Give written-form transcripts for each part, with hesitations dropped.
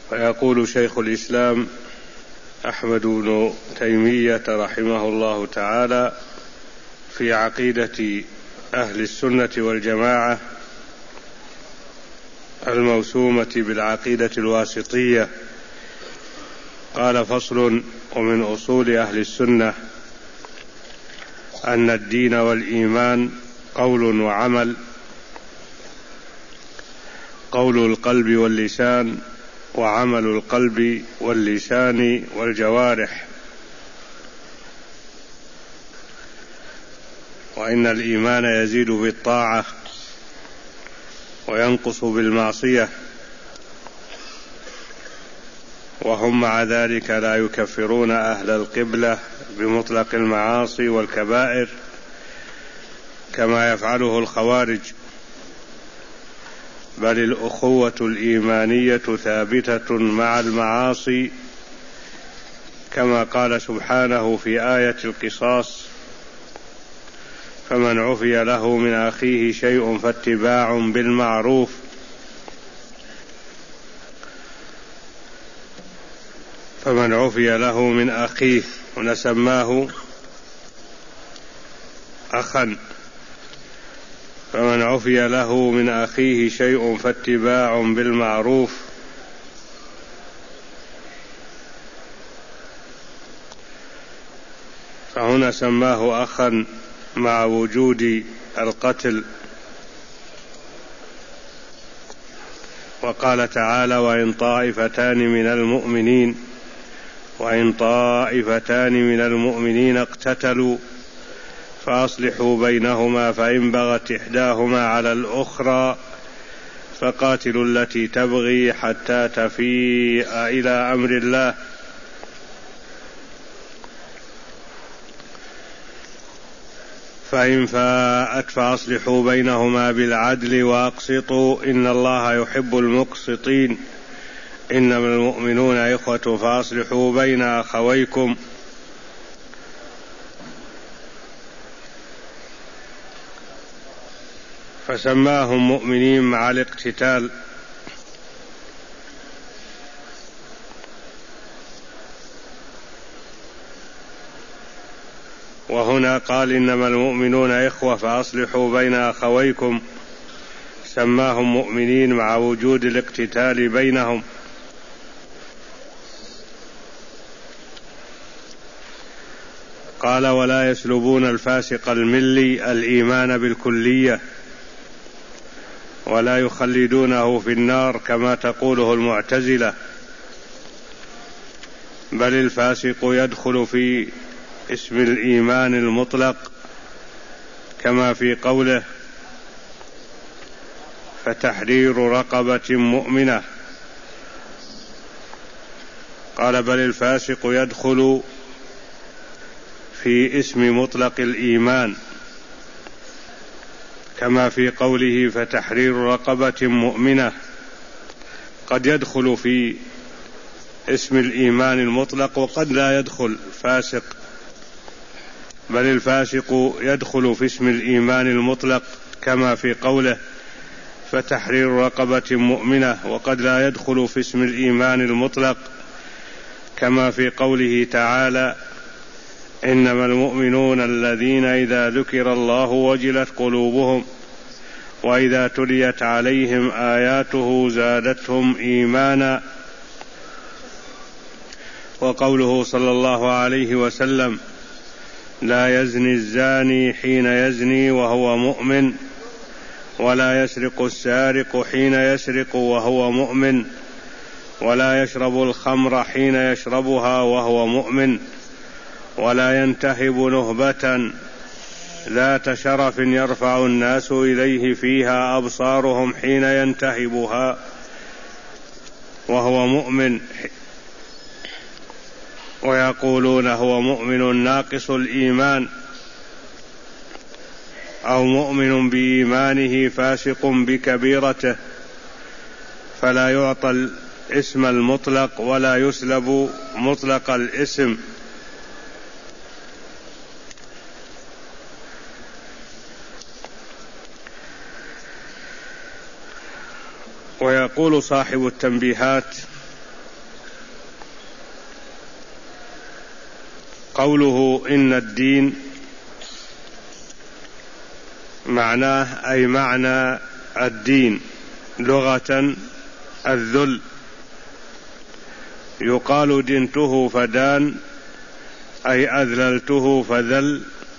فيقول شيخ الإسلام أحمد بن تيمية رحمه الله تعالى في عقيدة أهل السنة والجماعة الموسومة بالعقيدة الواسطية، قال: فصل: ومن أصول أهل السنة أن الدين والإيمان قول وعمل، قول القلب واللسان، وعمل القلب واللسان والجوارح، وإن الإيمان يزيد بالطاعة وينقص بالمعصية، وهم مع ذلك لا يكفرون أهل القبلة بمطلق المعاصي والكبائر كما يفعله الخوارج، بل الأخوة الإيمانية ثابتة مع المعاصي، كما قال سبحانه في آية القصاص: فمن عفي له من أخيه شيء فاتباع بالمعروف. فمن عفي له من أخيه، ونسماه أخا، فمن عفي له من أخيه شيء فاتباع بالمعروف، فهنا سماه أخا مع وجود القتل. وقال تعالى: وإن طائفتان من المؤمنين اقتتلوا فأصلحوا بينهما فإن بغت إحداهما على الأخرى فقاتلوا التي تبغي حتى تفيء إلى أمر الله فإن فاءت فأصلحوا بينهما بالعدل وأقسطوا إن الله يحب المقسطين إنما المؤمنون إخوة فأصلحوا بين أخويكم. فسماهم مؤمنين مع الاقتتال. وهنا قال: إنما المؤمنون إخوة فأصلحوا بين أخويكم، سماهم مؤمنين مع وجود الاقتتال بينهم. قال: ولا يسلبون الفاسق الملي الإيمان بالكلية، ولا يخلدونه في النار كما تقوله المعتزلة، بل الفاسق يدخل في اسم الإيمان المطلق كما في قوله: فتحرير رقبة مؤمنة. قال: بل الفاسق يدخل في اسم مطلق الإيمان كما في قوله: فتحرير رقبة مؤمنة. قد يدخل في اسم الإيمان المطلق وقد لا يدخل فاسق، بل الفاسق يدخل في اسم الإيمان المطلق كما في قوله: فتحرير رقبة مؤمنة، وقد لا يدخل في اسم الإيمان المطلق كما في قوله تعالى: إنما المؤمنون الذين إذا ذكر الله وجلت قلوبهم وإذا تليت عليهم آياته زادتهم إيمانا. وقوله صلى الله عليه وسلم: لا يزني الزاني حين يزني وهو مؤمن، ولا يسرق السارق حين يسرق وهو مؤمن، ولا يشرب الخمر حين يشربها وهو مؤمن، ولا ينتهب نهبة ذات شرف يرفع الناس إليه فيها أبصارهم حين ينتهبها وهو مؤمن، ويقولون هو مؤمن ناقص الإيمان، أو مؤمن بإيمانه فاسق بكبيرته، فلا يعطى الاسم المطلق ولا يسلب مطلق الاسم. ويقول صاحب التنبيهات: قوله إن الدين معناه أي معنى الدين لغة الذل، يقال دنته فدان أي أذللته فذل،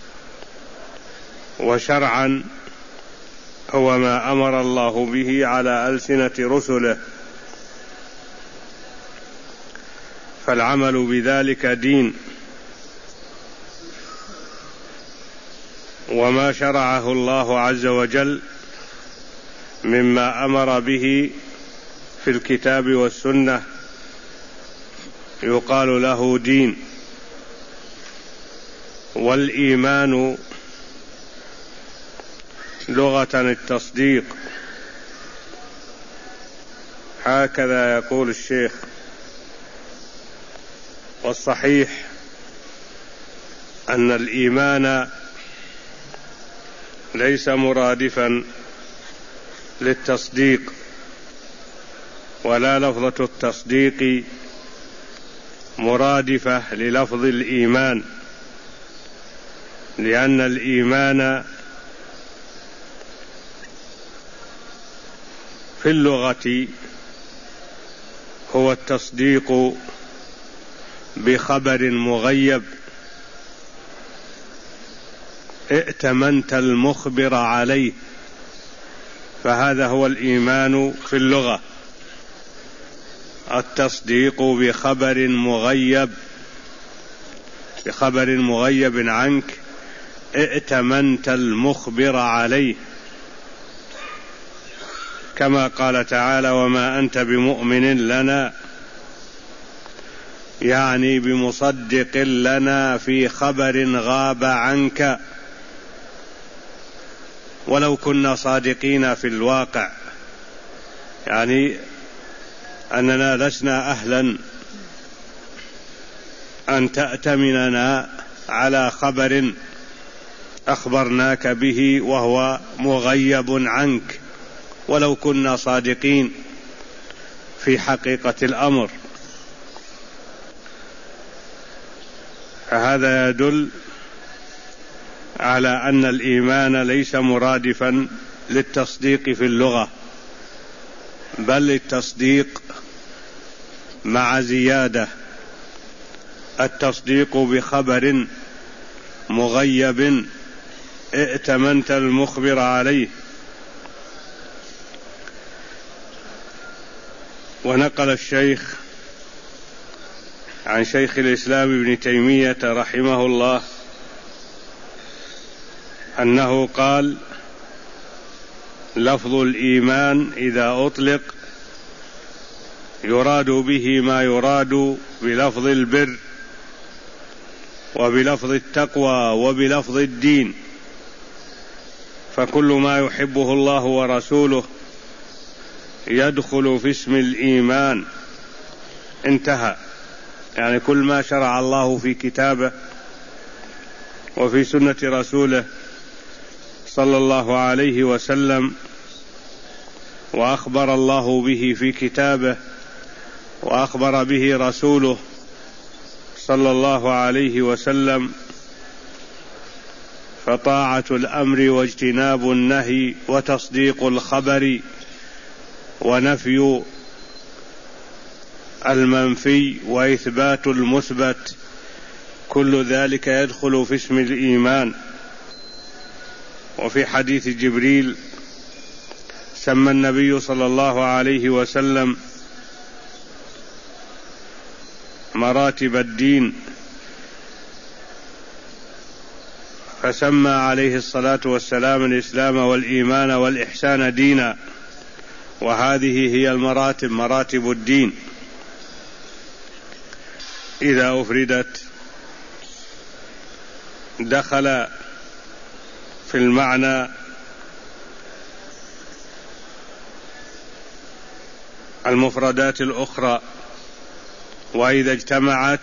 وشرعا هو ما أمر الله به على ألسنة رسله، فالعمل بذلك دين. وما شرعه الله عز وجل مما أمر به في الكتاب والسنة يقال له دين. والإيمان لغة التصديق، هكذا يقول الشيخ. والصحيح أن الإيمان ليس مرادفا للتصديق، ولا لفظة التصديق مرادفة للفظ الإيمان، لأن الإيمان في اللغة هو التصديق بخبر مغيب، ائتمنت المخبر عليه، فهذا هو الإيمان في اللغة، التصديق بخبر مغيب عنك، ائتمنت المخبر عليه، كما قال تعالى وما أنت بمؤمن لنا، يعني بمصدق لنا في خبر غاب عنك، ولو كنا صادقين في الواقع، يعني أننا لسنا أهلا أن تأتمننا على خبر أخبرناك به وهو مغيب عنك، ولو كنا صادقين في حقيقة الأمر. فهذا يدل على أن الإيمان ليس مرادفا للتصديق في اللغة، بل التصديق مع زيادة، التصديق بخبر مغيب ائتمنت المخبر عليه. ونقل الشيخ عن شيخ الإسلام ابن تيمية رحمه الله أنه قال لفظ الإيمان إذا أطلق يراد به ما يراد بلفظ البر وبلفظ التقوى وبلفظ الدين، فكل ما يحبه الله ورسوله يدخل في اسم الإيمان، انتهى. يعني كل ما شرع الله في كتابه وفي سنة رسوله صلى الله عليه وسلم، وأخبر الله به في كتابه وأخبر به رسوله صلى الله عليه وسلم، فطاعة الأمر واجتناب النهي وتصديق الخبر ونفي المنفي وإثبات المثبت، كل ذلك يدخل في اسم الإيمان. وفي حديث جبريل سمى النبي صلى الله عليه وسلم مراتب الدين، فسمى عليه الصلاة والسلام الإسلام والإيمان والإحسان دينا، وهذه هي المراتب، مراتب الدين. إذا أفردت دخل في المعنى المفردات الأخرى، وإذا اجتمعت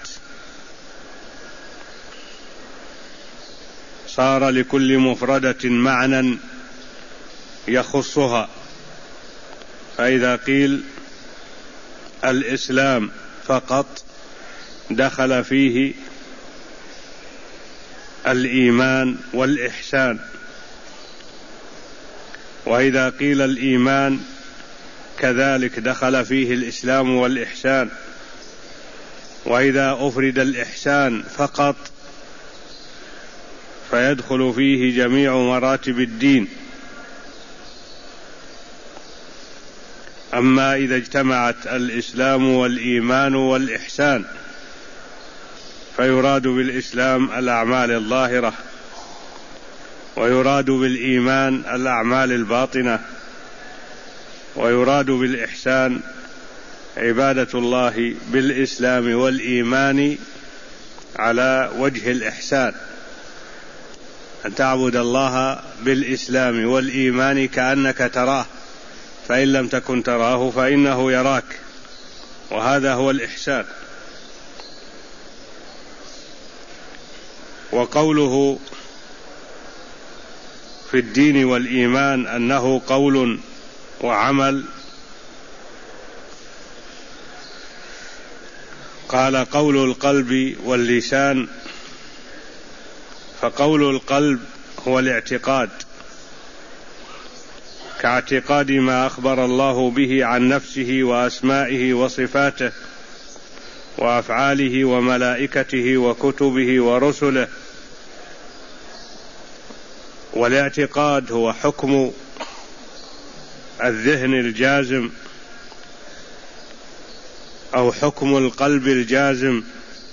صار لكل مفردة معنى يخصها. فإذا قيل الإسلام فقط دخل فيه الإيمان والإحسان. وإذا قيل الإيمان كذلك دخل فيه الإسلام والإحسان، وإذا أفرد الإحسان فقط فيدخل فيه جميع مراتب الدين. أما إذا اجتمعت الإسلام والإيمان والإحسان فيراد بالإسلام الأعمال الظاهرة، ويراد بالإيمان الأعمال الباطنة، ويراد بالإحسان عبادة الله بالإسلام والإيمان على وجه الإحسان، أن تعبد الله بالإسلام والإيمان كأنك تراه، فإن لم تكن تراه فإنه يراك، وهذا هو الإحسان. وقوله في الدين والإيمان أنه قول وعمل، قال قول القلب واللسان، فقول القلب هو الاعتقاد، كاعتقاد ما أخبر الله به عن نفسه وأسمائه وصفاته وأفعاله وملائكته وكتبه ورسله. والاعتقاد هو حكم الذهن الجازم أو حكم القلب الجازم،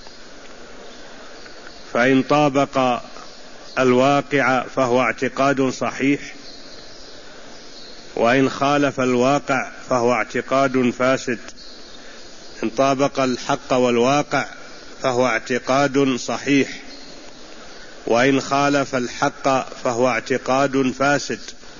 فإن طابق الواقع فهو اعتقاد صحيح، وإن خالف الواقع فهو اعتقاد فاسد. إن طابق الحق والواقع فهو اعتقاد صحيح، وإن خالف الحق فهو اعتقاد فاسد.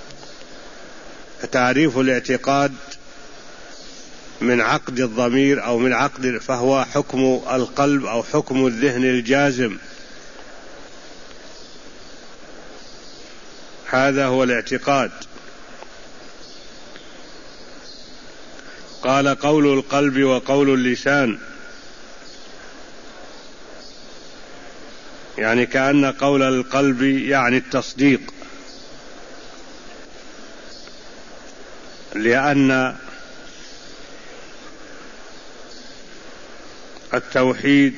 تعريف الاعتقاد من عقد الضمير أو من عقد، فهو حكم القلب أو حكم الذهن الجازم، هذا هو الاعتقاد. قال قول القلب وقول اللسان، يعني كأن قول القلب يعني التصديق، لأن التوحيد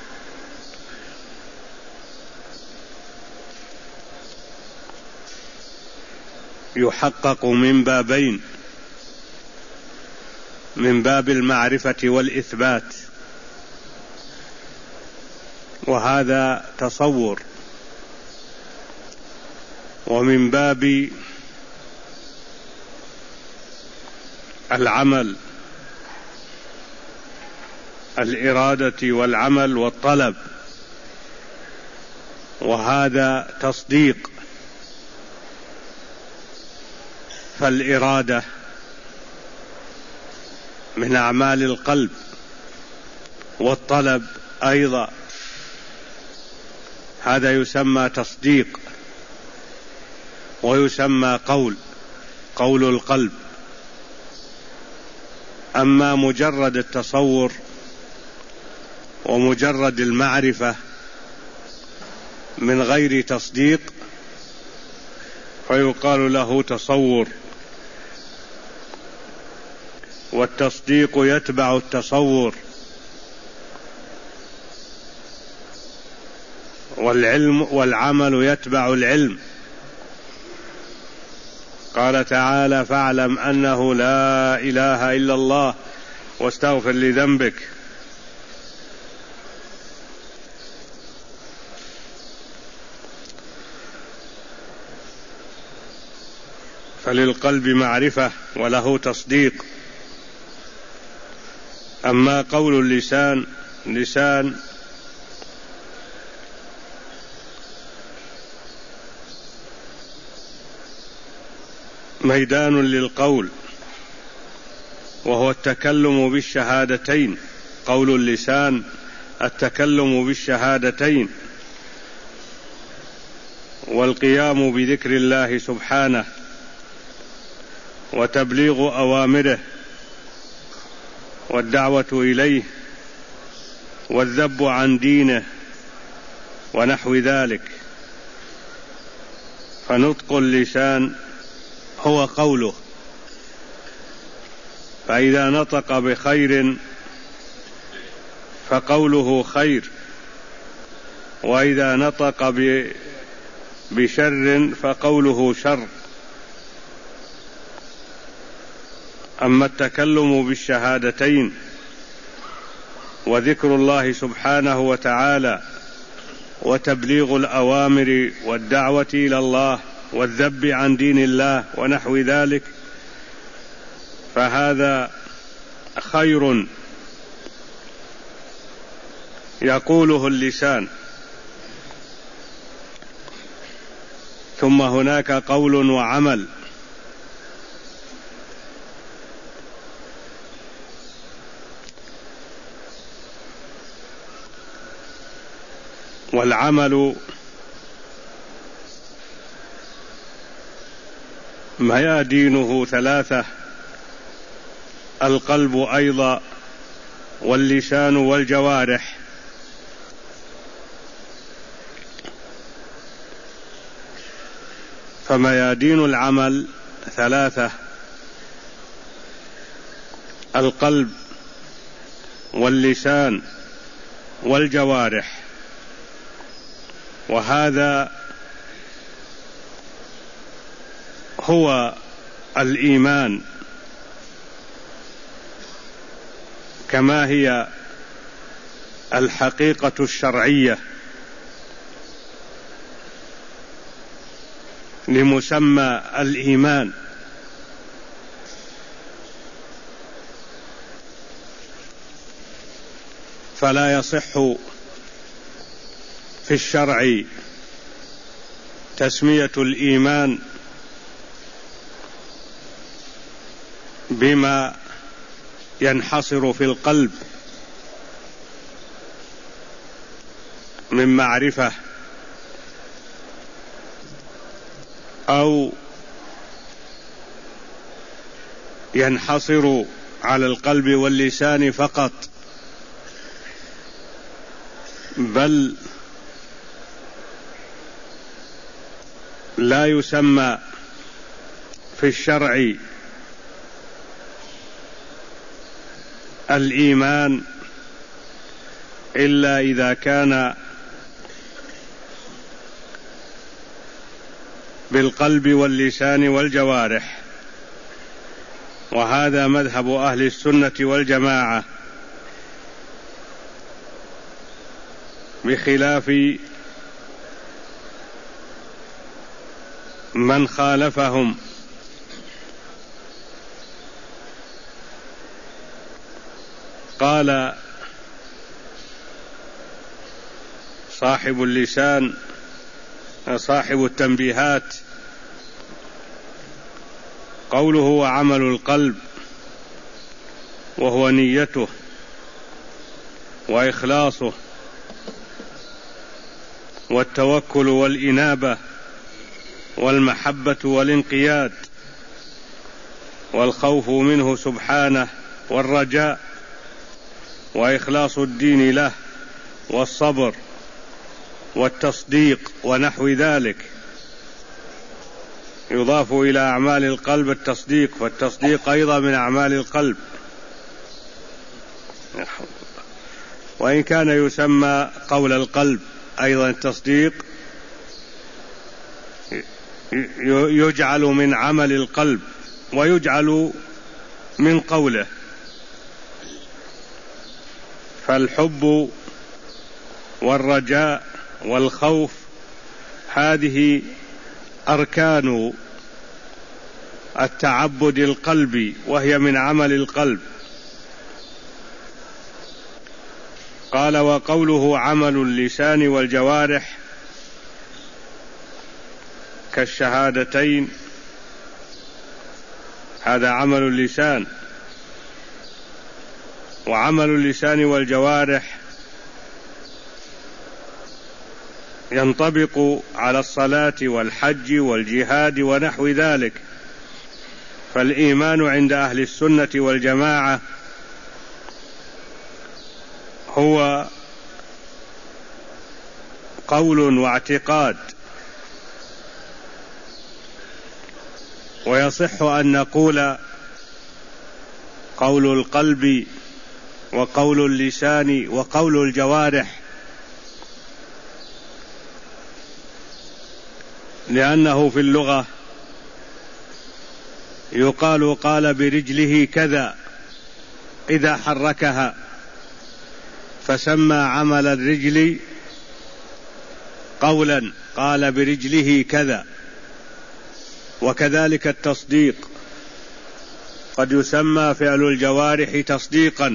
يحقق من بابين: من باب المعرفة والإثبات، وهذا تصور، ومن باب العمل، الإرادة والعمل والطلب، وهذا تصديق. فالإرادة من أعمال القلب، والطلب أيضا، هذا يسمى تصديق، ويسمى قول القلب. أما مجرد التصور ومجرد المعرفة من غير تصديق فيقال له تصور، والتصديق يتبع التصور، والعمل يتبع العلم. قال تعالى: فاعلم أنه لا إله إلا الله واستغفر لذنبك. فللقلب معرفة وله تصديق. أما قول اللسان، لسان ميدان للقول، وهو التكلم بالشهادتين. قول اللسان التكلم بالشهادتين، والقيام بذكر الله سبحانه، وتبليغ أوامره، والدعوة إليه، والذب عن دينه، ونحو ذلك. فنطق اللسان هو قوله، فإذا نطق بخير فقوله خير، وإذا نطق بشر فقوله شر. أما التكلم بالشهادتين وذكر الله سبحانه وتعالى وتبليغ الأوامر والدعوة إلى الله والذب عن دين الله ونحو ذلك، فهذا خير يقوله اللسان. ثم هناك قول وعمل، والعمل ميادينه ثلاثة: القلب أيضا، واللسان، والجوارح. فميادين العمل ثلاثة: القلب واللسان والجوارح. وهذا هو الإيمان كما هي الحقيقة الشرعية لمسمى الإيمان. فلا يصح في الشرع تسمية الإيمان بما ينحصر في القلب من معرفة أو ينحصر على القلب واللسان فقط، بل لا يسمى في الشرع الإيمان إلا إذا كان بالقلب واللسان والجوارح. وهذا مذهب أهل السنة والجماعة، بخلاف من خالفهم. قال صاحب اللسان صاحب التنبيهات: قوله وعمل القلب، وهو نيته وإخلاصه والتوكل والإنابة والمحبة والانقياد والخوف منه سبحانه والرجاء وإخلاص الدين له والصبر والتصديق ونحو ذلك. يضاف إلى أعمال القلب التصديق، فالتصديق أيضا من أعمال القلب، وإن كان يسمى قول القلب أيضا التصديق يجعل من عمل القلب ويجعل من قوله. فالحب والرجاء والخوف هذه أركان التعبد القلبي، وهي من عمل القلب. قال وقوله عمل اللسان والجوارح كالشهادتين، هذا عمل اللسان. وعمل اللسان والجوارح ينطبق على الصلاة والحج والجهاد ونحو ذلك. فالإيمان عند أهل السنة والجماعة هو قول واعتقاد ويصح أن نقول قول القلب وقول اللسان وقول الجوارح، لأنه في اللغة يقال قال برجله كذا إذا حركها، فسمى عمل الرجل قولا، قال برجله كذا. وكذلك التصديق، قد يسمى فعل الجوارح تصديقا،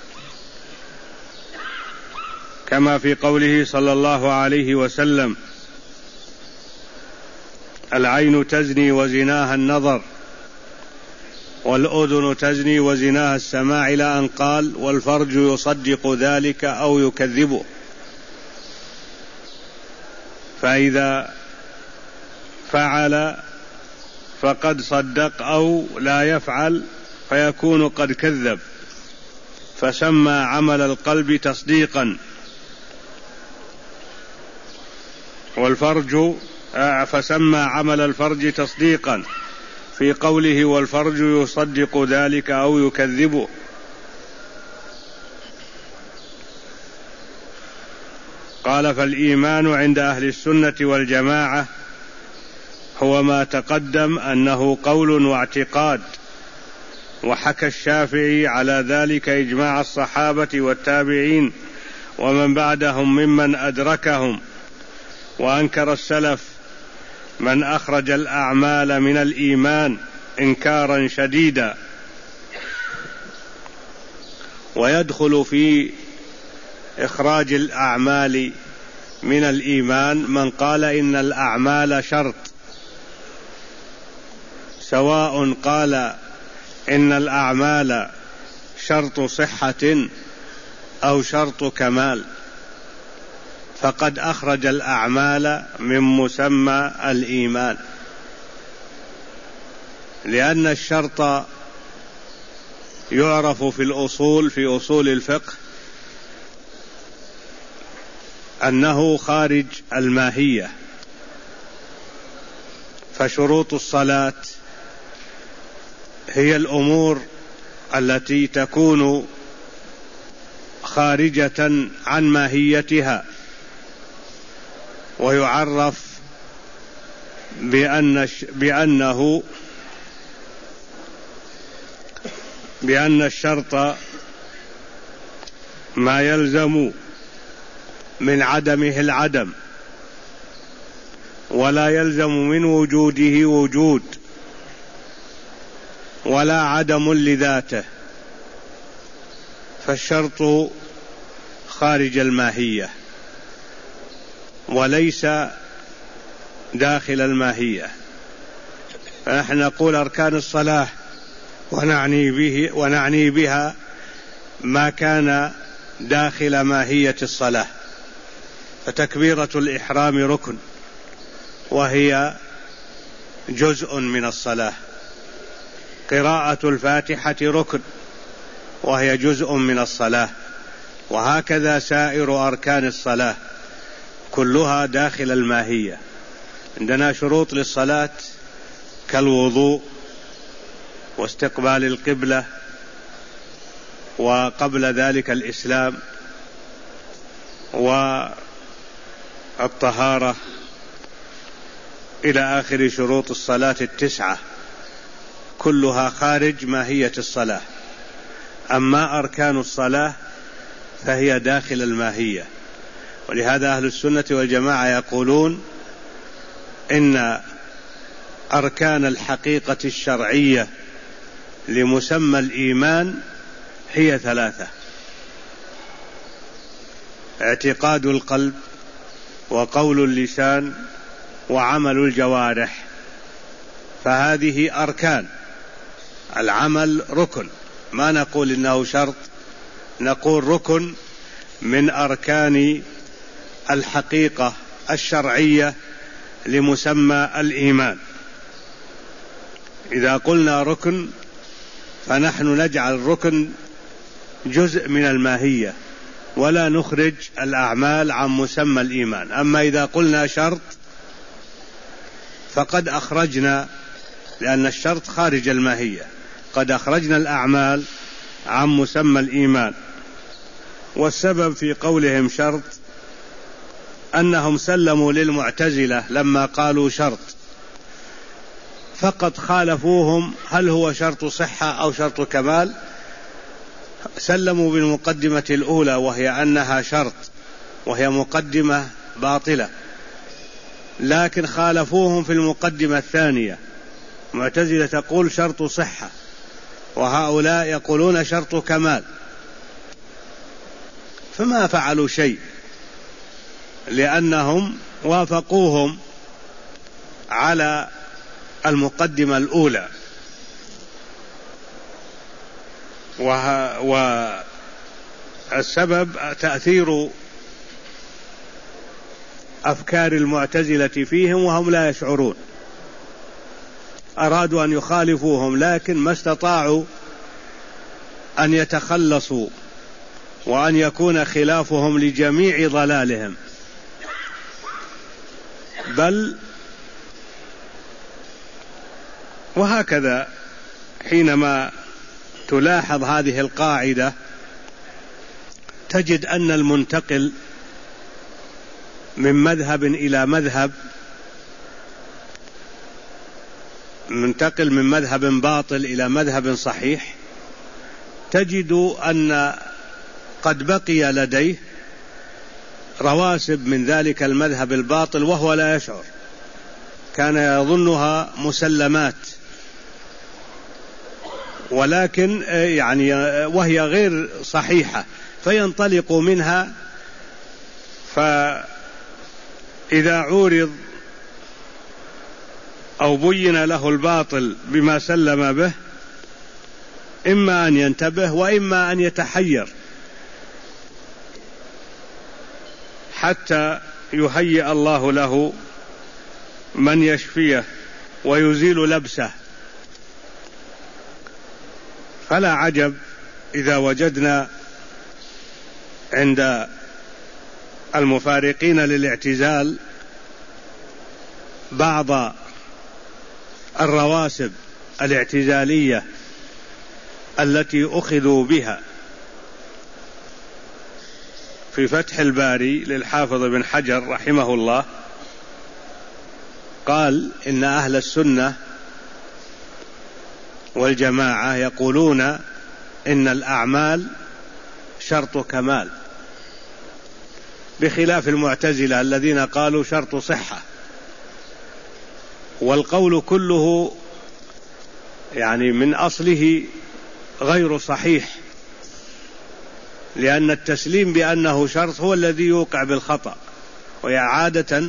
كما في قوله صلى الله عليه وسلم: العين تزني وزناها النظر، والأذن تزني وزناها السماع، إلى أن قال: والفرج يصدق ذلك أو يكذبه. فإذا فعل فقد صدق، أو لا يفعل فيكون قد كذب، فسمى عمل القلب تصديقا. فسمى عمل الفرج تصديقا في قوله: والفرج يصدق ذلك أو يكذبه. قال: فالإيمان عند أهل السنة والجماعة هو ما تقدم أنه قول واعتقاد، وحكى الشافعي على ذلك إجماع الصحابة والتابعين ومن بعدهم ممن أدركهم، وأنكر السلف من أخرج الأعمال من الإيمان إنكارا شديدا. ويدخل في إخراج الأعمال من الإيمان من قال إن الأعمال شرط، سواء قال إن الأعمال شرط صحة أو شرط كمال، فقد أخرج الأعمال من مسمى الإيمان، لأن الشرط يعرف في الأصول، في أصول الفقه، أنه خارج الماهية. فشروط الصلاة هي الأمور التي تكون خارجة عن ماهيتها، ويعرف بأن الشرط ما يلزم من عدمه العدم، ولا يلزم من وجوده وجود، ولا عدم لذاته. فالشرط خارج الماهية وليس داخل الماهية. فنحن نقول أركان الصلاة ونعني بها ما كان داخل ماهية الصلاة. فتكبيرة الإحرام ركن، وهي جزء من الصلاة. قراءة الفاتحة ركن، وهي جزء من الصلاة. وهكذا سائر أركان الصلاة كلها داخل الماهية. عندنا شروط للصلاة كالوضوء واستقبال القبلة، وقبل ذلك الإسلام والطهارة، إلى آخر شروط الصلاة 9، كلها خارج ماهية الصلاة. أما أركان الصلاة فهي داخل الماهية. ولهذا أهل السنة والجماعة يقولون إن أركان الحقيقة الشرعية لمسمى الإيمان هي 3: اعتقاد القلب، وقول اللسان، وعمل الجوارح. فهذه أركان. العمل ركن، ما نقول إنه شرط، نقول ركن من أركان الحقيقة الشرعية لمسمى الإيمان. إذا قلنا ركن فنحن نجعل الركن جزء من الماهية، ولا نخرج الأعمال عن مسمى الإيمان. أما إذا قلنا شرط فقد أخرجنا لأن الشرط خارج الماهية. قد أخرجنا الأعمال عن مسمى الإيمان. والسبب في قولهم شرط أنهم سلموا للمعتزلة لما قالوا شرط، فقد خالفوهم هل هو شرط صحة أو شرط كمال. سلموا بالمقدمة الأولى وهي أنها شرط، وهي مقدمة باطلة، لكن خالفوهم في المقدمة الثانية. المعتزلة تقول شرط صحة، وهؤلاء يقولون شرط كمال، فما فعلوا شيء لأنهم وافقوهم على المقدمة الأولى. والسبب تأثير أفكار المعتزلة فيهم وهم لا يشعرون. أرادوا أن يخالفوهم لكن ما استطاعوا أن يتخلصوا وأن يكون خلافهم لجميع ضلالهم. بل وهكذا حينما تلاحظ هذه القاعدة تجد أن المنتقل من مذهب إلى مذهب، منتقل من مذهب باطل إلى مذهب صحيح، تجد أن قد بقي لديه رواسب من ذلك المذهب الباطل وهو لا يشعر، كان يظنها مسلمات، ولكن يعني وهي غير صحيحة، فينطلق منها. فإذا عورض أو بين له الباطل بما سلم به إما أن ينتبه وإما أن يتحير حتى يهيئ الله له من يشفيه ويزيل لبسه. فلا عجب إذا وجدنا عند المفارقين للاعتزال بعض الرواسب الاعتزالية التي أخذوا بها. في فتح الباري للحافظ بن حجر رحمه الله قال إن أهل السنة والجماعة يقولون إن الأعمال شرط كمال، بخلاف المعتزلة الذين قالوا شرط صحة. والقول كله يعني من أصله غير صحيح، لأن التسليم بأنه شرط هو الذي يوقع بالخطأ. وعادة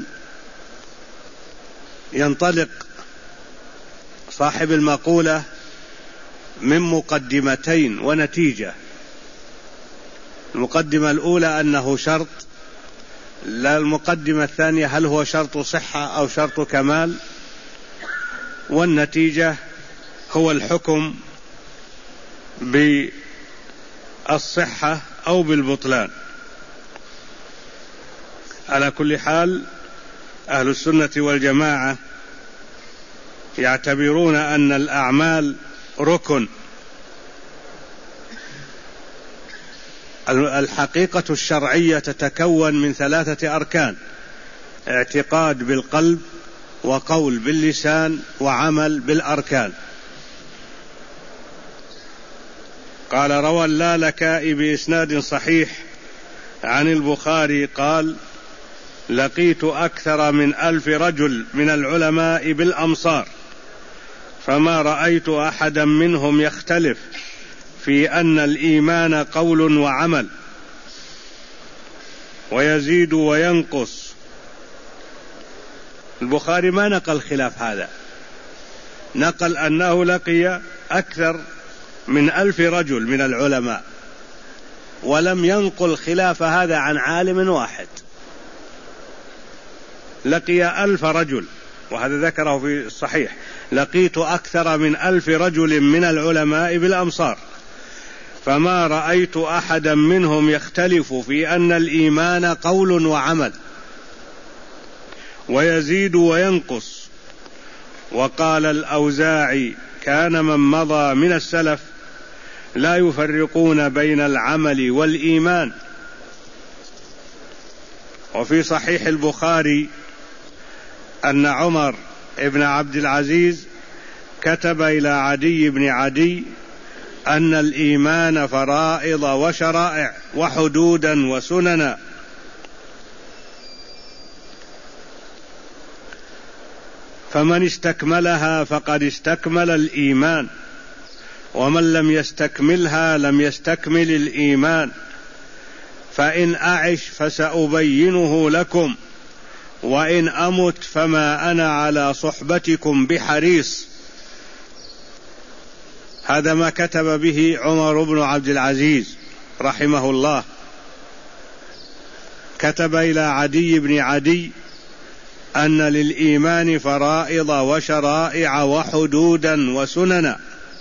ينطلق صاحب المقولة من مقدمتين ونتيجة. المقدمة الأولى أنه شرط، لا المقدمة الثانية هل هو شرط صحة أو شرط كمال، والنتيجة هو الحكم بالصحة أو بالبطلان. على كل حال أهل السنة والجماعة يعتبرون أن الأعمال ركن. الحقيقة الشرعية تتكون من 3 أركان: اعتقاد بالقلب، وقول باللسان، وعمل بالأركان. قال روى اللالكائي بإسناد صحيح عن البخاري قال: لقيت أكثر من 1000 رجل من العلماء بالأمصار، فما رأيت أحدا منهم يختلف في أن الإيمان قول وعمل، ويزيد وينقص. البخاري ما نقل خلاف هذا، نقل أنه لقي أكثر من 1000 رجل من العلماء، ولم ينقل خلاف هذا عن عالم واحد. لقي 1000 رجل، وهذا ذكره في الصحيح: لقيت أكثر من 1000 رجل من العلماء بالأمصار، فما رأيت أحدا منهم يختلف في أن الإيمان قول وعمل، ويزيد وينقص، وقال الأوزاعي كان من مضى من السلف لا يفرقون بين العمل والإيمان. وفي صحيح البخاري أن عمر بن عبد العزيز كتب إلى عدي بن عدي أن الإيمان فرائض وشرائع وحدودا وسننا، فمن استكملها فقد استكمل الإيمان، ومن لم يستكملها لم يستكمل الإيمان، فإن أعش فسأبينه لكم، وإن أمت فما أنا على صحبتكم بحريص. هذا ما كتب به عمر بن عبد العزيز رحمه الله، كتب إلى عدي بن عدي أن للإيمان فرائض وشرائع وحدودا وسننا،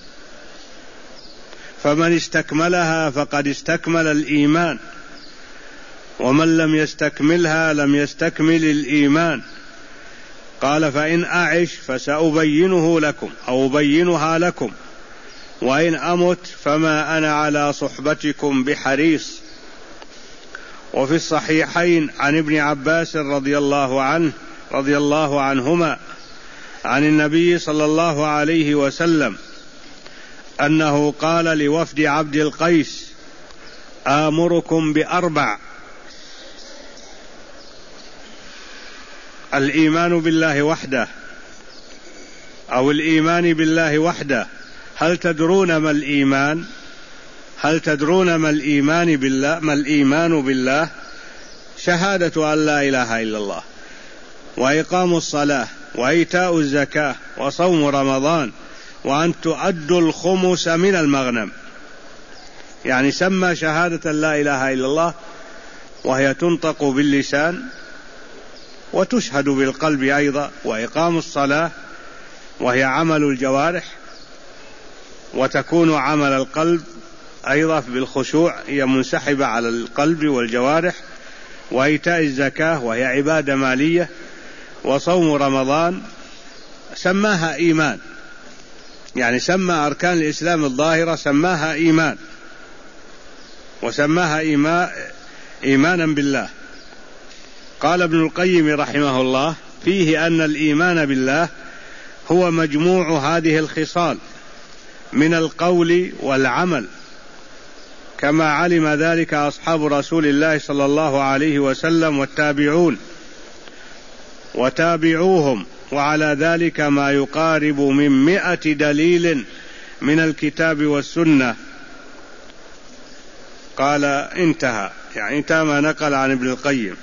فمن استكملها فقد استكمل الإيمان، ومن لم يستكملها لم يستكمل الإيمان. قال فإن أعش فسأبينه لكم أو أبينها لكم، وإن أمت فما أنا على صحبتكم بحريص. وفي الصحيحين عن ابن عباس رضي الله عنهما عن النبي صلى الله عليه وسلم أنه قال لوفد عبد القيس آمركم بأربع: الإيمان بالله وحده، أو الإيمان بالله وحده. هل تدرون ما الإيمان؟ هل تدرون ما الإيمان بالله؟ ما الإيمان بالله؟ شهادة أن لا إله إلا الله، وإقام الصلاة، وإيتاء الزكاة، وصوم رمضان، وأن تؤدوا الخمس من المغنم. يعني سمى شهادة لا إله إلا الله، وهي تنطق باللسان وتشهد بالقلب أيضا، وإقام الصلاة وهي عمل الجوارح، وتكون عمل القلب أيضا بالخشوع، هي منسحبة على القلب والجوارح، وإيتاء الزكاة وهي عبادة مالية، وصوم رمضان. سماها إيمان، يعني سمى أركان الإسلام الظاهرة سماها إيمان، وسماها إيمانا بالله. قال ابن القيم رحمه الله فيه أن الإيمان بالله هو مجموع هذه الخصال من القول والعمل، كما علم ذلك أصحاب رسول الله صلى الله عليه وسلم والتابعون وتابعوهم، وعلى ذلك ما يقارب من 100 دليل من الكتاب والسنة. قال انتهى، يعني انتهى ما نقل عن ابن القيم.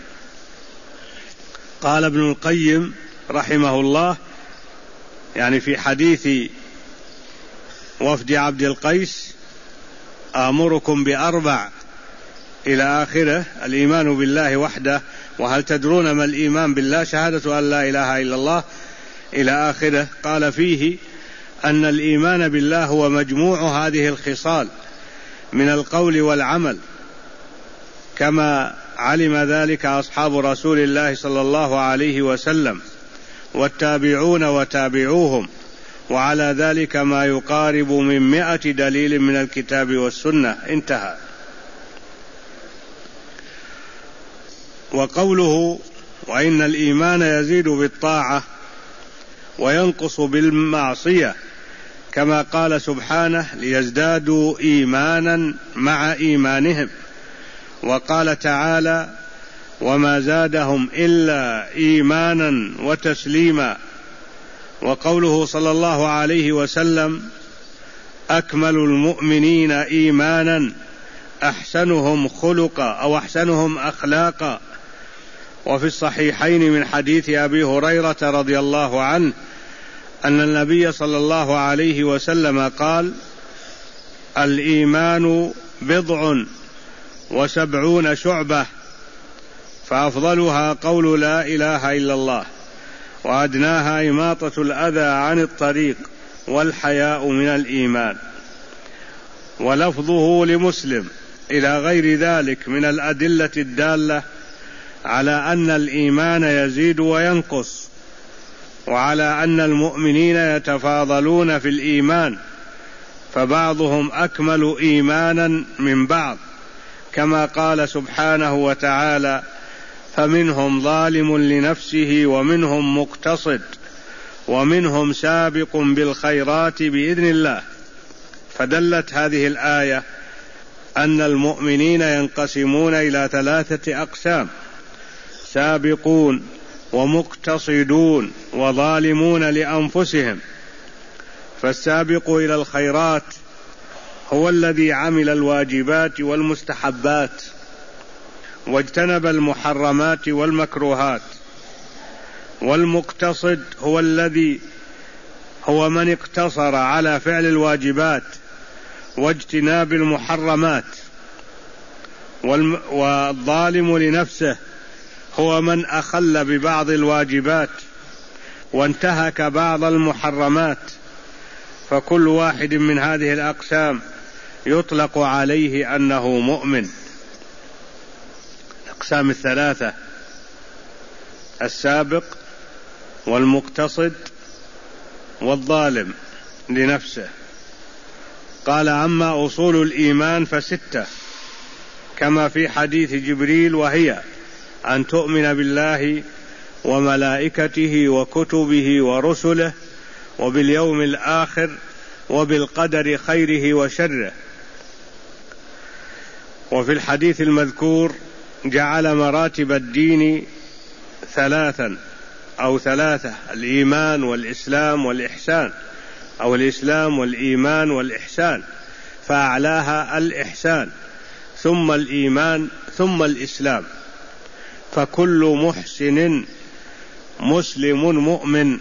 قال ابن القيم رحمه الله يعني في حديث وفد عبد القيس آمركم بأربع إلى آخره: الإيمان بالله وحده، وهل تدرون ما الإيمان بالله؟ شهادة أن لا إله إلا الله، إلى آخره. قال فيه أن الإيمان بالله هو مجموع هذه الخصال من القول والعمل، كما علم ذلك أصحاب رسول الله صلى الله عليه وسلم والتابعون وتابعوهم، وعلى ذلك ما يقارب من 100 دليل من الكتاب والسنة. انتهى. وقوله وإن الإيمان يزيد بالطاعة وينقص بالمعصية، كما قال سبحانه: ليزدادوا إيمانا مع إيمانهم. وقال تعالى: وما زادهم إلا إيمانا وتسليما. وقوله صلى الله عليه وسلم: أكمل المؤمنين إيمانا أحسنهم خلقا أو أحسنهم أخلاقا. وفي الصحيحين من حديث أبي هريرة رضي الله عنه أن النبي صلى الله عليه وسلم قال: الإيمان 70 شعبة، فأفضلها قول لا إله إلا الله، وأدناها إماطة الأذى عن الطريق، والحياء من الإيمان. ولفظه لمسلم إلى غير ذلك من الأدلة الدالة على أن الإيمان يزيد وينقص، وعلى أن المؤمنين يتفاضلون في الإيمان، فبعضهم أكمل إيمانا من بعض، كما قال سبحانه وتعالى: فمنهم ظالم لنفسه ومنهم مقتصد ومنهم سابق بالخيرات بإذن الله. فدلت هذه الآية أن المؤمنين ينقسمون إلى 3 أقسام: سابقون ومقتصدون وظالمون لأنفسهم. فالسابق إلى الخيرات هو الذي عمل الواجبات والمستحبات واجتنب المحرمات والمكروهات، والمقتصد هو من اقتصر على فعل الواجبات واجتناب المحرمات، والظالم لنفسه هو من أخل ببعض الواجبات وانتهك بعض المحرمات. فكل واحد من هذه الأقسام يطلق عليه أنه مؤمن. الأقسام 3: السابق والمقتصد والظالم لنفسه. قال: أما أصول الإيمان ف6، كما في حديث جبريل، وهي: أن تؤمن بالله وملائكته وكتبه ورسله وباليوم الآخر وبالقدر خيره وشره. وفي الحديث المذكور جعل مراتب الدين 3: الإيمان والإسلام والإحسان، أو الإسلام والإيمان والإحسان، فأعلاها الإحسان، ثم الإيمان، ثم الإسلام. فكل محسن مسلم مؤمن،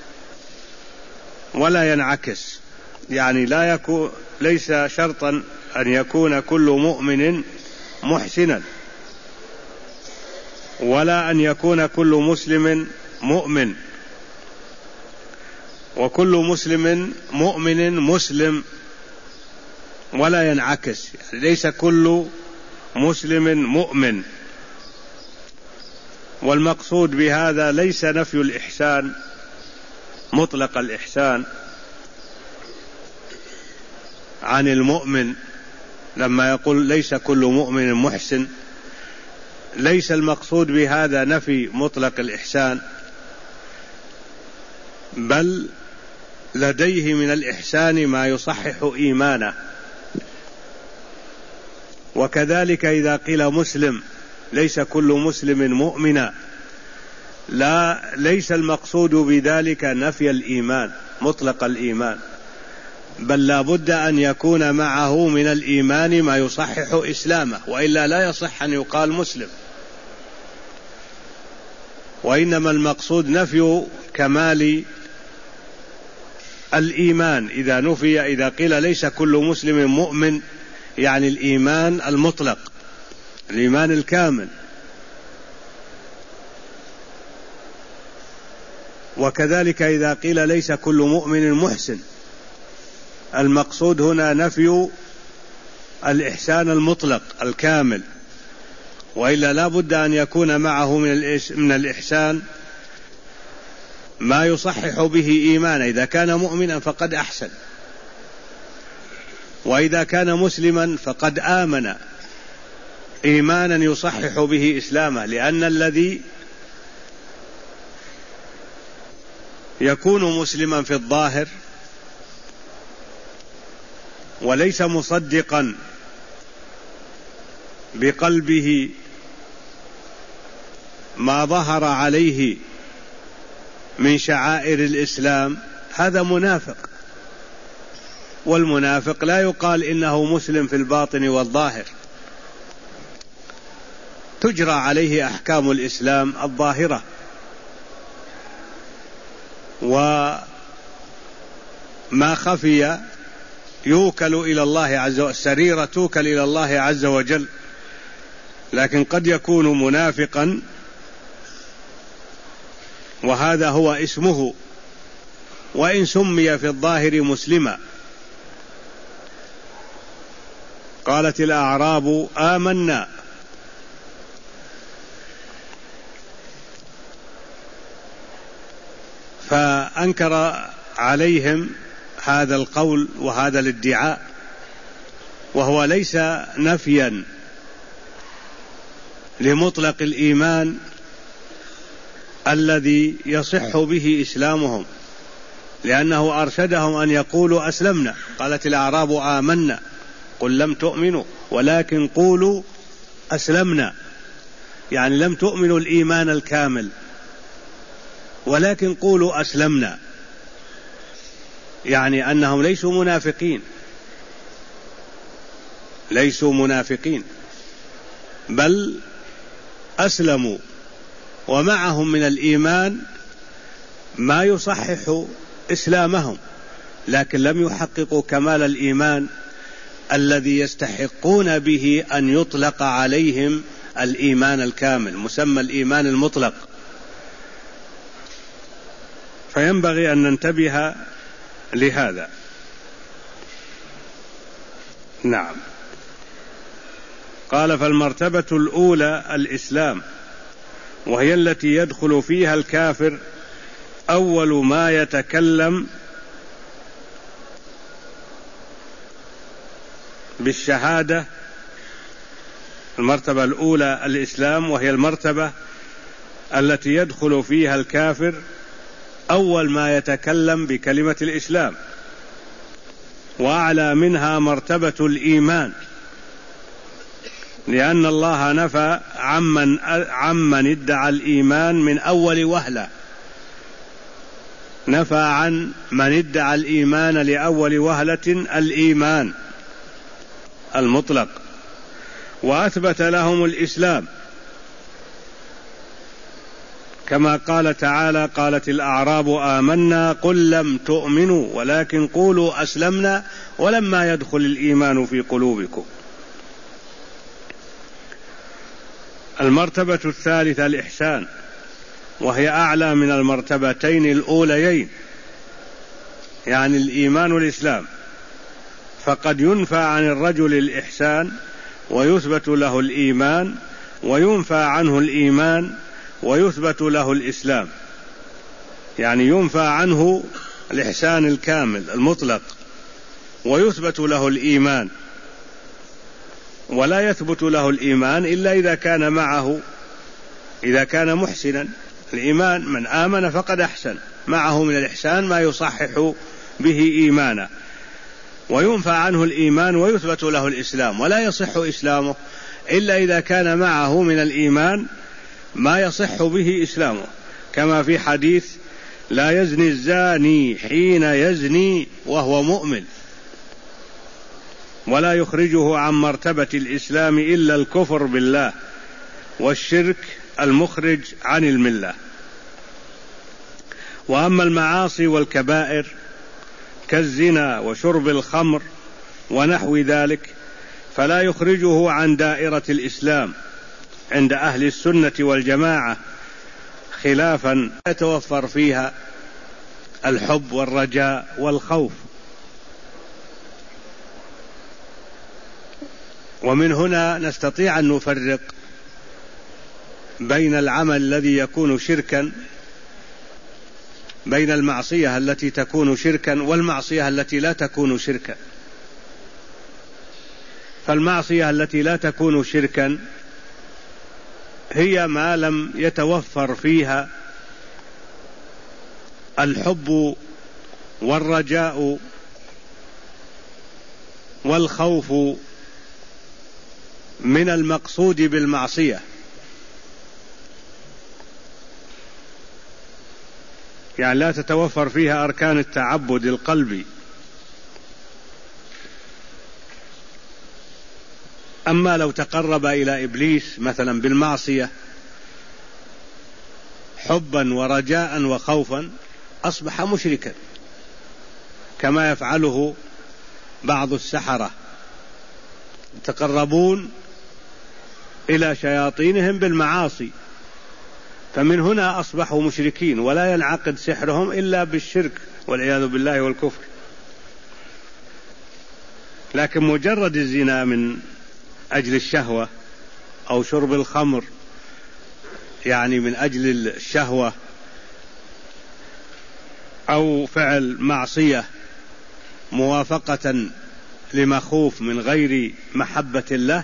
ولا ينعكس، يعني ليس شرطا أن يكون كل مؤمن محسنا، ولا أن يكون كل مسلم مؤمن. وكل مسلم مؤمن مسلم، ولا ينعكس، يعني ليس كل مسلم مؤمن. والمقصود بهذا ليس نفي الإحسان، مطلق الإحسان عن المؤمن. لما يقول ليس كل مؤمن محسن، ليس المقصود بهذا نفي مطلق الإحسان، بل لديه من الإحسان ما يصحح إيمانه. وكذلك إذا قيل مسلم، ليس كل مسلم مؤمنا، ليس المقصود بذلك نفي الإيمان، مطلق الإيمان، بل لا بد أن يكون معه من الإيمان ما يصحح إسلامه، وإلا لا يصح أن يقال مسلم. وإنما المقصود نفي كمال الإيمان. إذا قيل ليس كل مسلم مؤمن، يعني الإيمان المطلق، الإيمان الكامل. وكذلك إذا قيل ليس كل مؤمن محسن، المقصود هنا نفي الإحسان المطلق الكامل، وإلا لا بد أن يكون معه من الإحسان ما يصحح به إيمانه. إذا كان مؤمنا فقد أحسن، وإذا كان مسلما فقد آمن إيمانا يصحح به إسلامه. لأن الذي يكون مسلما في الظاهر وليس مصدقا بقلبه ما ظهر عليه من شعائر الإسلام، هذا منافق. والمنافق لا يقال إنه مسلم في الباطن والظاهر، تجرى عليه أحكام الإسلام الظاهرة، وما خفي يوكل إلى الله عز وجل، السريرة توكل إلى الله عز وجل. لكن قد يكون منافقا وهذا هو اسمه، وإن سمي في الظاهر مسلما. قالت الأعراب آمنا، فأنكر عليهم هذا القول وهذا الادعاء، وهو ليس نفيا لمطلق الإيمان الذي يصح به إسلامهم، لأنه أرشدهم أن يقولوا أسلمنا. قالت الأعراب آمنا قل لم تؤمنوا ولكن قولوا أسلمنا، يعني لم تؤمنوا الإيمان الكامل ولكن قولوا أسلمنا، يعني أنهم ليسوا منافقين بل أسلموا، ومعهم من الإيمان ما يصحح إسلامهم، لكن لم يحققوا كمال الإيمان الذي يستحقون به أن يطلق عليهم الإيمان الكامل، مسمى الإيمان المطلق. فينبغي أن ننتبه لهذا. نعم. قال: فالمرتبة الأولى الإسلام، وهي التي يدخل فيها الكافر أول ما يتكلم بالشهادة. المرتبة الأولى الإسلام، وهي المرتبة التي يدخل فيها الكافر أول ما يتكلم بكلمة الإسلام، وأعلى منها مرتبة الإيمان، لأن الله نفى عمن ادعى الإيمان من أول وهلة، نفى عن من ادعى الإيمان لأول وهلة الإيمان المطلق، وأثبت لهم الإسلام، كما قال تعالى: قالت الأعراب آمنا قل لم تؤمنوا ولكن قولوا أسلمنا ولما يدخل الإيمان في قلوبكم. المرتبة الثالثة الإحسان، وهي أعلى من المرتبتين الأوليين، يعني الإيمان والإسلام، فقد ينفى عن الرجل الإحسان ويثبت له الإيمان، وينفى عنه الإيمان ويثبت له الإسلام، يعني ينفى عنه الإحسان الكامل المطلق ويثبت له الإيمان، ولا يثبت له الإيمان إلا إذا كان محسنا. الإيمان من آمن فقد أحسن، معه من الإحسان ما يصحح به إيمانه، وينفى عنه الإيمان ويثبت له الإسلام، ولا يصح إسلامه إلا إذا كان معه من الإيمان ما يصح به إسلامه، كما في حديث: لا يزني الزاني حين يزني وهو مؤمن، ولا يخرجه عن مرتبة الإسلام إلا الكفر بالله والشرك المخرج عن الملة. وأما المعاصي والكبائر كالزنا وشرب الخمر ونحو ذلك فلا يخرجه عن دائرة الإسلام عند أهل السنة والجماعة، خلافا يتوفر فيها الحب والرجاء والخوف. ومن هنا نستطيع أن نفرق بين العمل الذي يكون شركا، بين المعصية التي تكون شركا والمعصية التي لا تكون شركا. فالمعصية التي لا تكون شركا هي ما لم يتوفر فيها الحب والرجاء والخوف من المقصود بالمعصية، يعني لا تتوفر فيها أركان التعبد القلبي. أما لو تقرب إلى إبليس مثلا بالمعصية حبا ورجاء وخوفا أصبح مشركا، كما يفعله بعض السحرة، يتقربون إلى شياطينهم بالمعاصي، فمن هنا أصبحوا مشركين، ولا ينعقد سحرهم إلا بالشرك والعياذ بالله والكفر. لكن مجرد الزنا من أجل الشهوة أو شرب الخمر يعني من أجل الشهوة أو فعل معصية موافقة لمخوف من غير محبة له،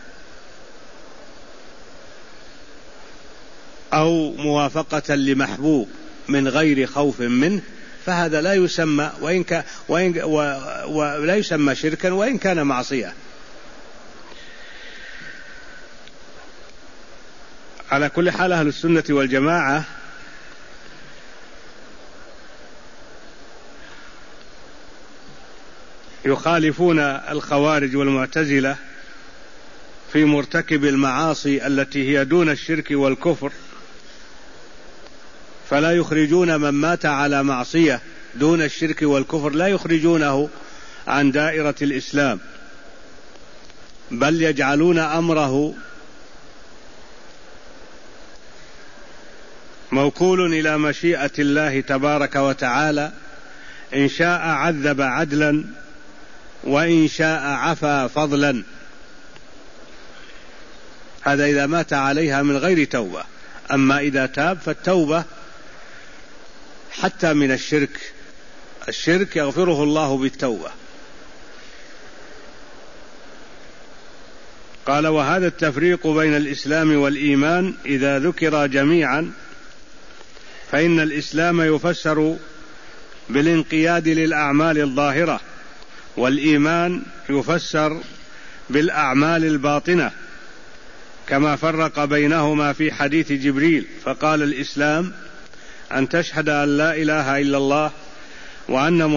أو موافقة لمحبوب من غير خوف منه، فهذا لا يسمى ولا يسمى شركا وإن كان معصية. على كل حال أهل السنة والجماعة يخالفون الخوارج والمعتزلة في مرتكب المعاصي التي هي دون الشرك والكفر، فلا يخرجون من مات على معصية دون الشرك والكفر، لا يخرجونه عن دائرة الإسلام، بل يجعلون أمره موكول إلى مشيئة الله تبارك وتعالى، إن شاء عذب عدلا وإن شاء عفا فضلا. هذا إذا مات عليها من غير توبة. أما إذا تاب فالتوبة حتى من الشرك يغفره الله بالتوبة. قال: وهذا التفريق بين الإسلام والإيمان إذا ذكر جميعا فإن الإسلام يفسر بالانقياد للأعمال الظاهرة، والإيمان يفسر بالأعمال الباطنة، كما فرق بينهما في حديث جبريل فقال: الإسلام أن تشهد أن لا إله إلا الله وأن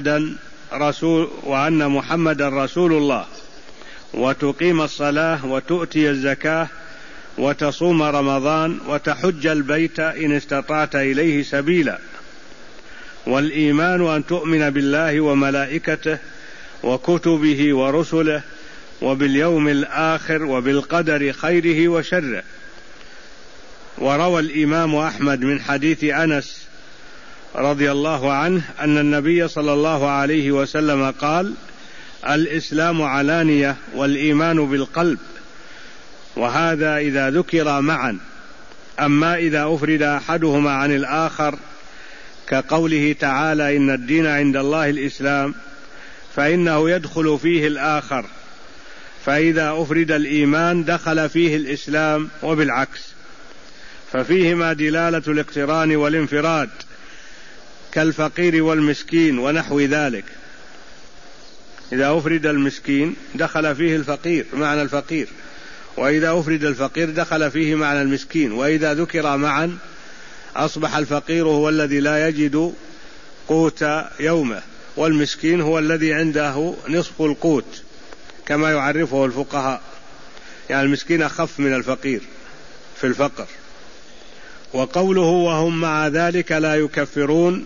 محمدا رسول الله، وتقيم الصلاة وتؤتي الزكاة وتصوم رمضان وتحج البيت إن استطعت إليه سبيلا. والإيمان أن تؤمن بالله وملائكته وكتبه ورسله وباليوم الآخر وبالقدر خيره وشره. وروى الإمام أحمد من حديث أنس رضي الله عنه أن النبي صلى الله عليه وسلم قال: الإسلام علانية والإيمان بالقلب. وهذا إذا ذكر معا. أما إذا أفرد أحدهما عن الآخر كقوله تعالى: إن الدين عند الله الإسلام، فإنه يدخل فيه الآخر، فإذا أفرد الإيمان دخل فيه الإسلام، وبالعكس، ففيهما دلالة الاقتران والانفراد كالفقير والمسكين ونحو ذلك. إذا أفرد المسكين دخل فيه الفقير معنى الفقير، وإذا أفرد الفقير دخل فيه معنى المسكين، وإذا ذكر معا أصبح الفقير هو الذي لا يجد قوت يومه، والمسكين هو الذي عنده نصف القوت كما يعرفه الفقهاء، يعني المسكين أخف من الفقير في الفقر. وقوله وهم مع ذلك لا يكفرون،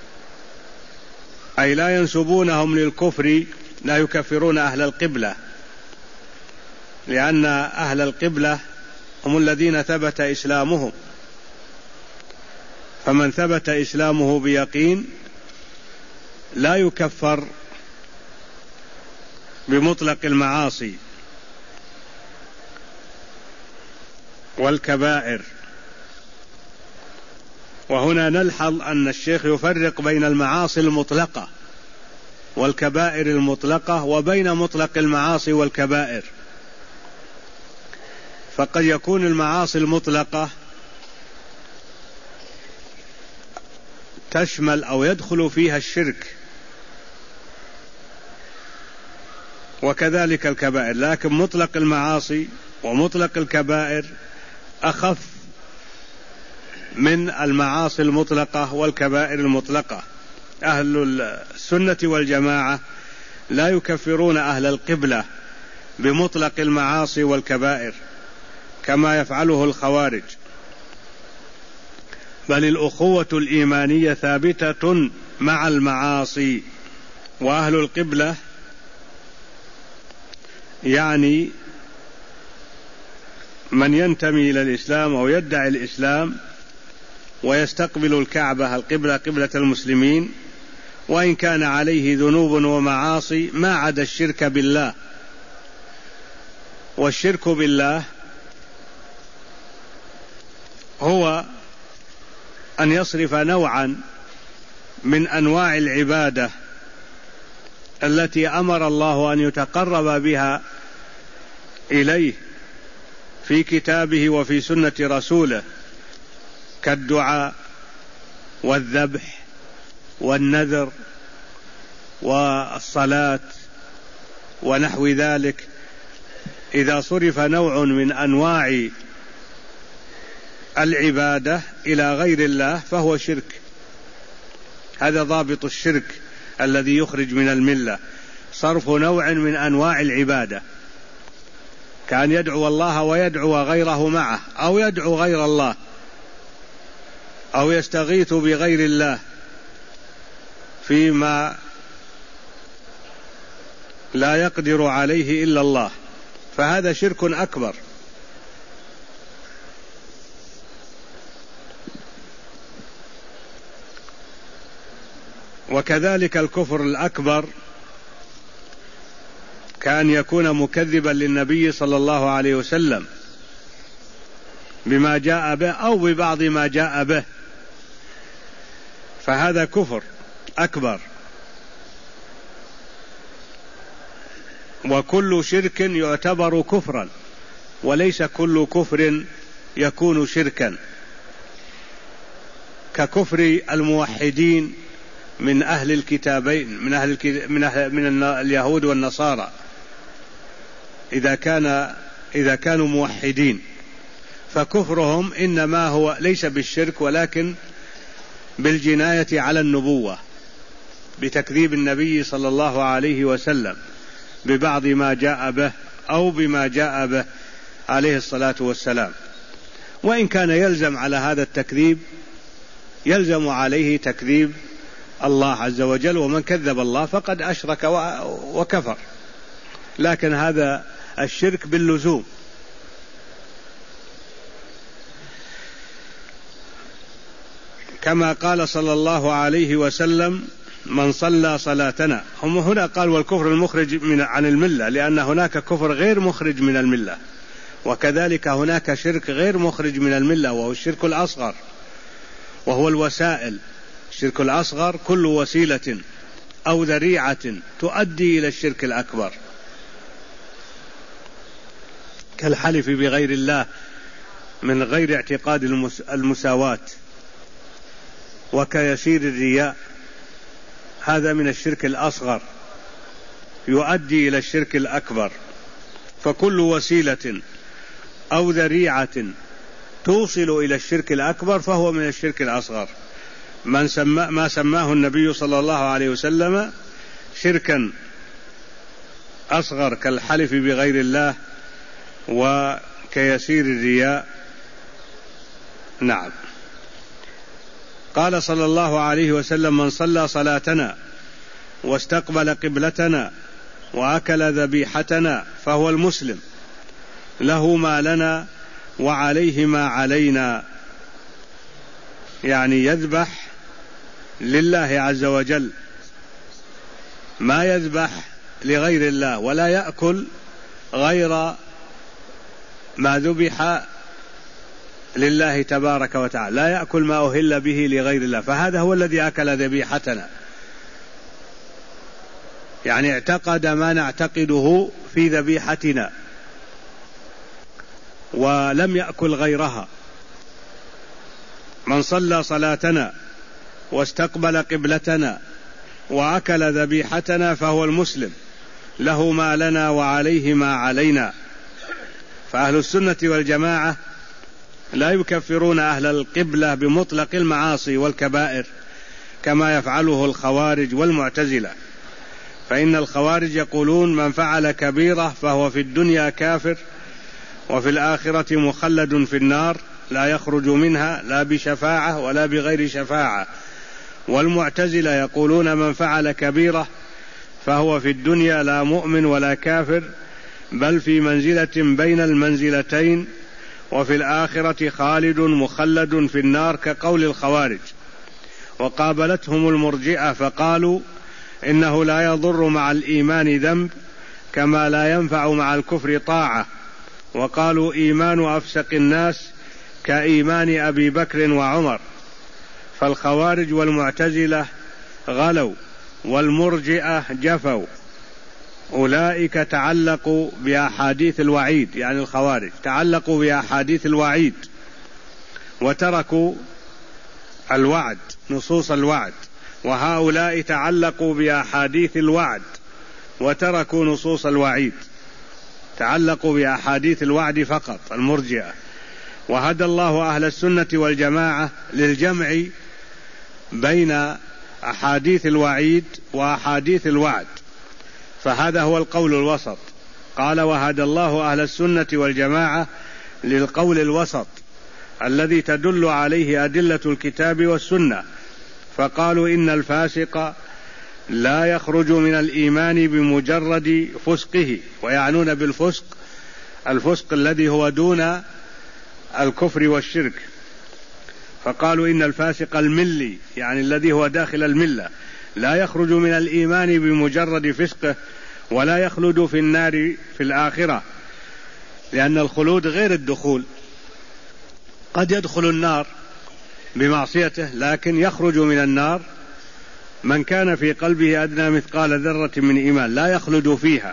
أي لا ينسبونهم للكفر، لا يكفرون أهل القبلة، لأن أهل القبلة هم الذين ثبت إسلامهم، فمن ثبت إسلامه بيقين لا يكفر بمطلق المعاصي والكبائر. وهنا نلحظ أن الشيخ يفرق بين المعاصي المطلقة والكبائر المطلقة وبين مطلق المعاصي والكبائر. فقد يكون المعاصي المطلقة تشمل أو يدخل فيها الشرك، وكذلك الكبائر، لكن مطلق المعاصي ومطلق الكبائر أخف من المعاصي المطلقة والكبائر المطلقة. أهل السنة والجماعة لا يكفرون أهل القبلة بمطلق المعاصي والكبائر كما يفعله الخوارج، بل الأخوة الإيمانية ثابتة مع المعاصي. وأهل القبلة يعني من ينتمي إلى الإسلام أو يدعي الإسلام ويستقبل الكعبة، القبلة قبلة المسلمين، وإن كان عليه ذنوب ومعاصي ما عدا الشرك بالله. والشرك بالله هو أن يصرف نوعا من أنواع العبادة التي أمر الله أن يتقرب بها إليه في كتابه وفي سنة رسوله، كالدعاء والذبح والنذر والصلاة ونحو ذلك. إذا صرف نوع من أنواع العبادة إلى غير الله فهو شرك. هذا ضابط الشرك الذي يخرج من الملة، صرف نوع من أنواع العبادة، كان يدعو الله ويدعو غيره معه، أو يدعو غير الله، أو يستغيث بغير الله فيما لا يقدر عليه إلا الله، فهذا شرك أكبر. وكذلك الكفر الأكبر كان يكون مكذبا للنبي صلى الله عليه وسلم بما جاء به أو ببعض ما جاء به، فهذا كفر أكبر. وكل شرك يعتبر كفرا، وليس كل كفر يكون شركا، ككفر الموحدين من أهل الكتابين، من اليهود والنصارى، إذا كانوا موحدين فكفرهم إنما هو ليس بالشرك ولكن بالجناية على النبوة، بتكذيب النبي صلى الله عليه وسلم ببعض ما جاء به أو بما جاء به عليه الصلاة والسلام. وإن كان يلزم على هذا التكذيب، يلزم عليه تكذيب الله عز وجل، ومن كذب الله فقد أشرك وكفر، لكن هذا الشرك باللزوم. كما قال صلى الله عليه وسلم: من صلى صلاتنا. هم هنا قال والكفر المخرج عن الملة، لأن هناك كفر غير مخرج من الملة، وكذلك هناك شرك غير مخرج من الملة، وهو الشرك الأصغر، وهو الوسائل. الشرك الأصغر كل وسيلة أو ذريعة تؤدي إلى الشرك الأكبر، كالحلف بغير الله من غير اعتقاد المساواة، وكيسير الرياء، هذا من الشرك الأصغر يؤدي إلى الشرك الأكبر. فكل وسيلة أو ذريعة توصل إلى الشرك الأكبر فهو من الشرك الأصغر، ما سماه النبي صلى الله عليه وسلم شركا أصغر، كالحلف بغير الله وكيسير الرياء. نعم. قال صلى الله عليه وسلم: من صلى صلاتنا واستقبل قبلتنا وأكل ذبيحتنا فهو المسلم، له ما لنا وعليه ما علينا. يعني يذبح لله عز وجل، ما يذبح لغير الله، ولا يأكل غير ما ذبح لله تبارك وتعالى، لا يأكل ما أهل به لغير الله، فهذا هو الذي أكل ذبيحتنا، يعني اعتقد ما نعتقده في ذبيحتنا ولم يأكل غيرها. من صلى صلاتنا واستقبل قبلتنا وأكل ذبيحتنا فهو المسلم، له ما لنا وعليه ما علينا. فأهل السنة والجماعة لا يكفرون أهل القبلة بمطلق المعاصي والكبائر كما يفعله الخوارج والمعتزلة، فإن الخوارج يقولون: من فعل كبيرة فهو في الدنيا كافر وفي الآخرة مخلد في النار لا يخرج منها لا بشفاعة ولا بغير شفاعة. والمعتزلة يقولون: من فعل كبيرة فهو في الدنيا لا مؤمن ولا كافر، بل في منزلة بين المنزلتين، وفي الآخرة خالد مخلد في النار، كقول الخوارج. وقابلتهم المرجئة فقالوا: إنه لا يضر مع الإيمان ذنب كما لا ينفع مع الكفر طاعة. وقالوا: إيمان أفسق الناس كإيمان أبي بكر وعمر. فالخوارج والمعتزلة غلوا والمرجئة جفوا. أولئك تعلقوا بأحاديث الوعيد، يعني الخوارج تعلقوا بأحاديث الوعيد وتركوا الوعد، نصوص الوعد. وهؤلاء تعلقوا بأحاديث الوعد وتركوا نصوص الوعيد، تعلقوا بأحاديث الوعد فقط، المرجئة. وهدى الله أهل السنة والجماعة للجمع بين أحاديث الوعيد وأحاديث الوعد، فهذا هو القول الوسط. قال وهدى الله أهل السنة والجماعة للقول الوسط الذي تدل عليه أدلة الكتاب والسنة، فقالوا إن الفاسق لا يخرج من الإيمان بمجرد فسقه، ويعنون بالفسق الفسق الذي هو دون الكفر والشرك، فقالوا إن الفاسق الملي، يعني الذي هو داخل الملة، لا يخرج من الإيمان بمجرد فسقه ولا يخلد في النار في الآخرة، لأن الخلود غير الدخول. قد يدخل النار بمعصيته لكن يخرج من النار من كان في قلبه أدنى مثقال ذرة من إيمان، لا يخلد فيها،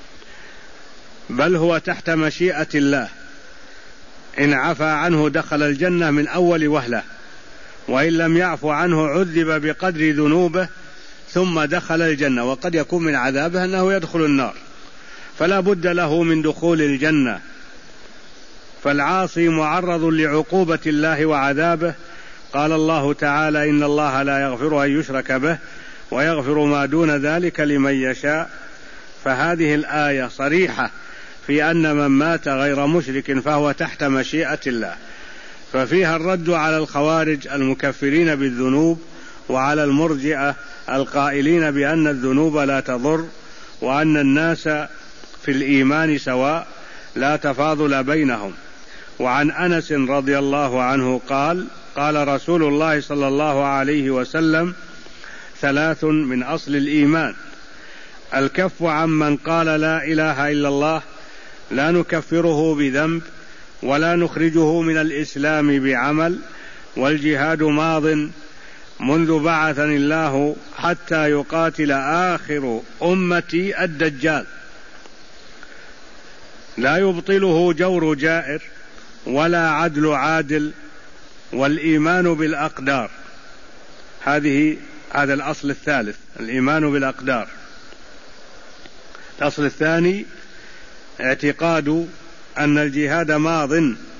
بل هو تحت مشيئة الله. إن عفى عنه دخل الجنة من أول وهلة، وإن لم يعف عنه عذب بقدر ذنوبه ثم دخل الجنة. وقد يكون من عذابه أنه يدخل النار، فلا بد له من دخول الجنة. فالعاصي معرض لعقوبة الله وعذابه. قال الله تعالى إن الله لا يغفر أن يشرك به ويغفر ما دون ذلك لمن يشاء. فهذه الآية صريحة في أن من مات غير مشرك فهو تحت مشيئة الله، ففيها الرد على الخوارج المكفرين بالذنوب وعلى المرجئة القائلين بأن الذنوب لا تضر وأن الناس في الإيمان سواء لا تفاضل بينهم. وعن أنس رضي الله عنه قال قال رسول الله صلى الله عليه وسلم 3 من أصل الإيمان: الكف عمن قال لا إله إلا الله لا نكفره بذنب ولا نخرجه من الإسلام بعمل، والجهاد ماض منذ بعثني الله حتى يقاتل آخر أمتي الدجال، لا يبطله جور جائر ولا عدل عادل، والإيمان بالأقدار. هذا الأصل الثالث، الإيمان بالأقدار. الأصل الثاني اعتقاد أن الجهاد ماض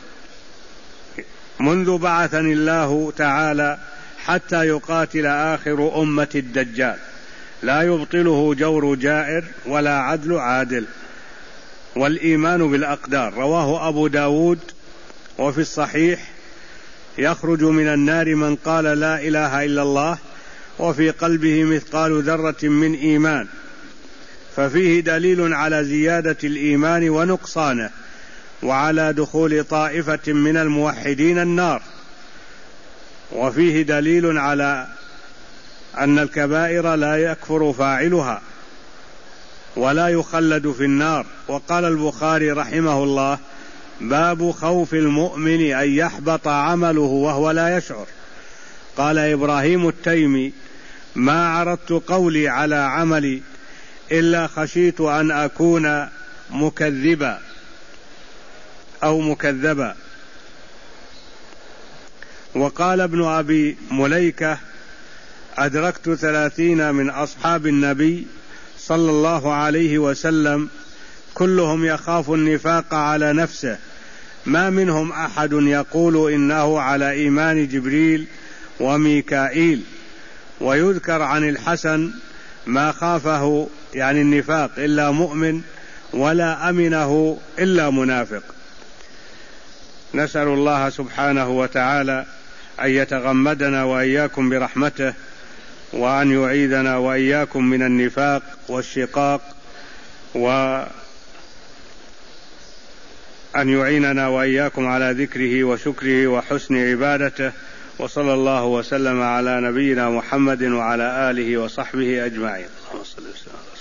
منذ بعثني الله تعالى حتى يقاتل آخر أمة الدجال، لا يبطله جور جائر ولا عدل عادل، والإيمان بالأقدار. رواه أبو داود. وفي الصحيح: يخرج من النار من قال لا إله إلا الله وفي قلبه مثقال ذرة من إيمان، ففيه دليل على زيادة الإيمان ونقصانه، وعلى دخول طائفة من الموحدين النار، وفيه دليل على أن الكبائر لا يكفر فاعلها ولا يخلد في النار. وقال البخاري رحمه الله: باب خوف المؤمن أن يحبط عمله وهو لا يشعر. قال إبراهيم التيمي: ما عرضت قولي على عملي إلا خشيت أن أكون مكذبا أو مكذبا. وقال ابن أبي مليكة: أدركت 30 من أصحاب النبي صلى الله عليه وسلم كلهم يخاف النفاق على نفسه، ما منهم أحد يقول إنه على إيمان جبريل وميكائيل. ويذكر عن الحسن ما خافه يعني النفاق إلا مؤمن ولا أمنه إلا منافق. نسأل الله سبحانه وتعالى أن يتغمدنا وإياكم برحمته، وأن يعيذنا وإياكم من النفاق والشقاق، وأن يعيننا وإياكم على ذكره وشكره وحسن عبادته. وصلى الله وسلم على نبينا محمد وعلى آله وصحبه أجمعين. اللهم صل وسلم.